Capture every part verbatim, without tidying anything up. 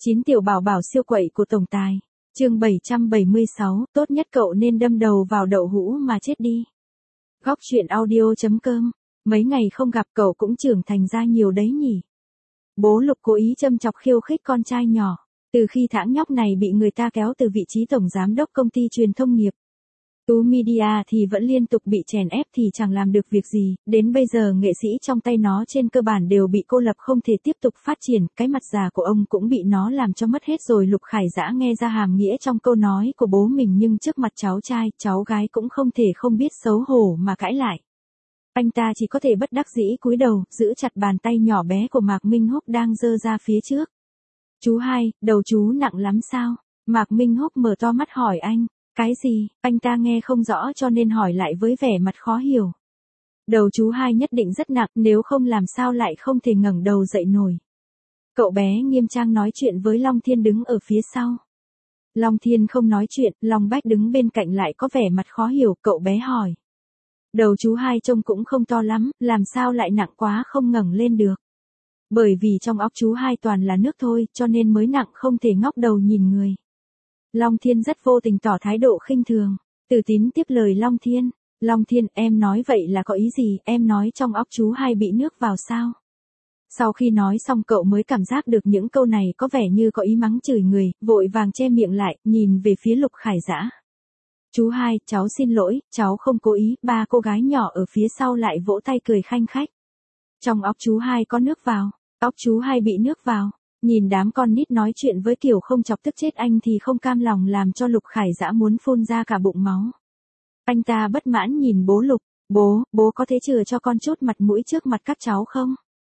chín tiểu bảo bảo siêu quậy của tổng tài. Chương bảy trăm bảy mươi sáu, tốt nhất cậu nên đâm đầu vào đậu hũ mà chết đi. Góc truyện audio chấm com. Mấy ngày không gặp cậu cũng trưởng thành ra nhiều đấy nhỉ. Bố Lục cố ý châm chọc khiêu khích con trai nhỏ. Từ khi thãng nhóc này bị người ta kéo từ vị trí tổng giám đốc công ty truyền thông nghiệp Tú Media thì vẫn liên tục bị chèn ép thì chẳng làm được việc gì, đến bây giờ nghệ sĩ trong tay nó trên cơ bản đều bị cô lập không thể tiếp tục phát triển, cái mặt già của ông cũng bị nó làm cho mất hết rồi. Lục Khải Dã nghe ra hàm nghĩa trong câu nói của bố mình nhưng trước mặt cháu trai, cháu gái cũng không thể không biết xấu hổ mà cãi lại. Anh ta chỉ có thể bất đắc dĩ cúi đầu, giữ chặt bàn tay nhỏ bé của Mạc Minh Húc đang giơ ra phía trước. Chú hai, đầu chú nặng lắm sao? Mạc Minh Húc mở to mắt hỏi anh. Cái gì? Anh ta nghe không rõ cho nên hỏi lại với vẻ mặt khó hiểu. Đầu chú hai nhất định rất nặng, nếu không làm sao lại không thể ngẩng đầu dậy nổi. Cậu bé nghiêm trang nói chuyện với Long Thiên đứng ở phía sau. Long Thiên không nói chuyện, Long Bách đứng bên cạnh lại có vẻ mặt khó hiểu, cậu bé hỏi. Đầu chú hai trông cũng không to lắm, làm sao lại nặng quá không ngẩng lên được. Bởi vì trong óc chú hai toàn là nước thôi, cho nên mới nặng không thể ngóc đầu nhìn người. Long Thiên rất vô tình tỏ thái độ khinh thường. Từ Tín tiếp lời Long Thiên. Long Thiên, em nói vậy là có ý gì, em nói trong óc chú hai bị nước vào sao? Sau khi nói xong cậu mới cảm giác được những câu này có vẻ như có ý mắng chửi người, vội vàng che miệng lại, nhìn về phía Lục Khải Dã. Chú hai, cháu xin lỗi, cháu không cố ý, ba cô gái nhỏ ở phía sau lại vỗ tay cười khanh khách. Trong óc chú hai có nước vào, óc chú hai bị nước vào. Nhìn đám con nít nói chuyện với kiểu không chọc tức chết anh thì không cam lòng làm cho Lục Khải Dã muốn phun ra cả bụng máu. Anh ta bất mãn nhìn bố Lục, bố, bố có thể chừa cho con chút mặt mũi trước mặt các cháu không?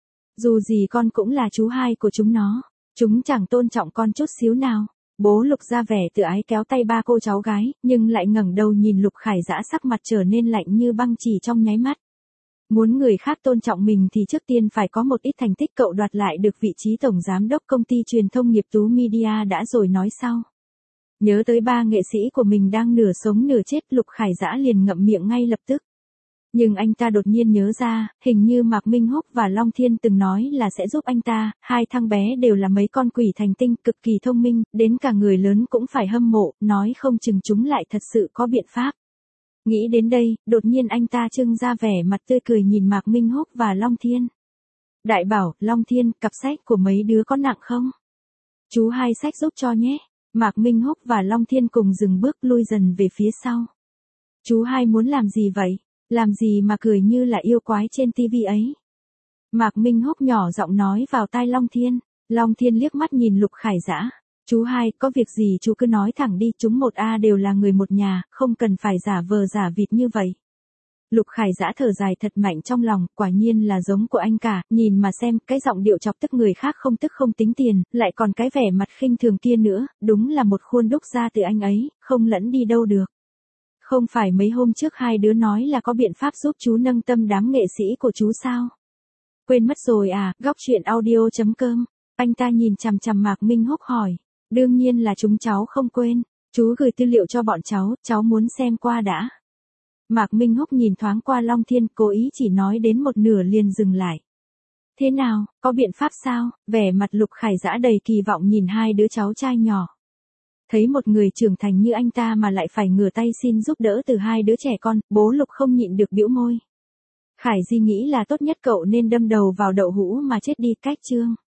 Dù gì con cũng là chú hai của chúng nó, chúng chẳng tôn trọng con chút xíu nào. Bố Lục ra vẻ tự ái kéo tay ba cô cháu gái, nhưng lại ngẩng đầu nhìn Lục Khải Dã sắc mặt trở nên lạnh như băng chỉ trong nháy mắt. Muốn người khác tôn trọng mình thì trước tiên phải có một ít thành tích, cậu đoạt lại được vị trí tổng giám đốc công ty truyền thông nghiệp Tú Media đã rồi nói sau. Nhớ tới ba nghệ sĩ của mình đang nửa sống nửa chết, Lục Khải Dã liền ngậm miệng ngay lập tức. Nhưng anh ta đột nhiên nhớ ra, hình như Mạc Minh Húc và Long Thiên từng nói là sẽ giúp anh ta, hai thằng bé đều là mấy con quỷ thành tinh cực kỳ thông minh, đến cả người lớn cũng phải hâm mộ, nói không chừng chúng lại thật sự có biện pháp. Nghĩ đến đây, đột nhiên anh ta trưng ra vẻ mặt tươi cười nhìn Mạc Minh Húc và Long Thiên. Đại bảo, Long Thiên, cặp sách của mấy đứa có nặng không? Chú hai sách giúp cho nhé. Mạc Minh Húc và Long Thiên cùng dừng bước lui dần về phía sau. Chú hai muốn làm gì vậy? Làm gì mà cười như là yêu quái trên tivi ấy? Mạc Minh Húc nhỏ giọng nói vào tai Long Thiên. Long Thiên liếc mắt nhìn Lục Khải Dã. Chú hai, có việc gì chú cứ nói thẳng đi, chúng một A đều là người một nhà, không cần phải giả vờ giả vịt như vậy. Lục Khải Dã thở dài thật mạnh trong lòng, quả nhiên là giống của anh cả, nhìn mà xem, cái giọng điệu chọc tức người khác không tức không tính tiền, lại còn cái vẻ mặt khinh thường kia nữa, đúng là một khuôn đúc ra từ anh ấy, không lẫn đi đâu được. Không phải mấy hôm trước hai đứa nói là có biện pháp giúp chú nâng tâm đám nghệ sĩ của chú sao? Quên mất rồi à? Góc truyện audio chấm com. Anh ta nhìn chằm chằm Mạc Minh Húc hỏi. Đương nhiên là chúng cháu không quên, chú gửi tư liệu cho bọn cháu, cháu muốn xem qua đã. Mạc Minh Húc nhìn thoáng qua Long Thiên, cố ý chỉ nói đến một nửa liền dừng lại. Thế nào, có biện pháp sao? Vẻ mặt Lục Khải Dã đầy kỳ vọng nhìn hai đứa cháu trai nhỏ. Thấy một người trưởng thành như anh ta mà lại phải ngửa tay xin giúp đỡ từ hai đứa trẻ con, bố Lục không nhịn được bĩu môi. Khải Di nghĩ là tốt nhất cậu nên đâm đầu vào đậu hũ mà chết đi, cách chương.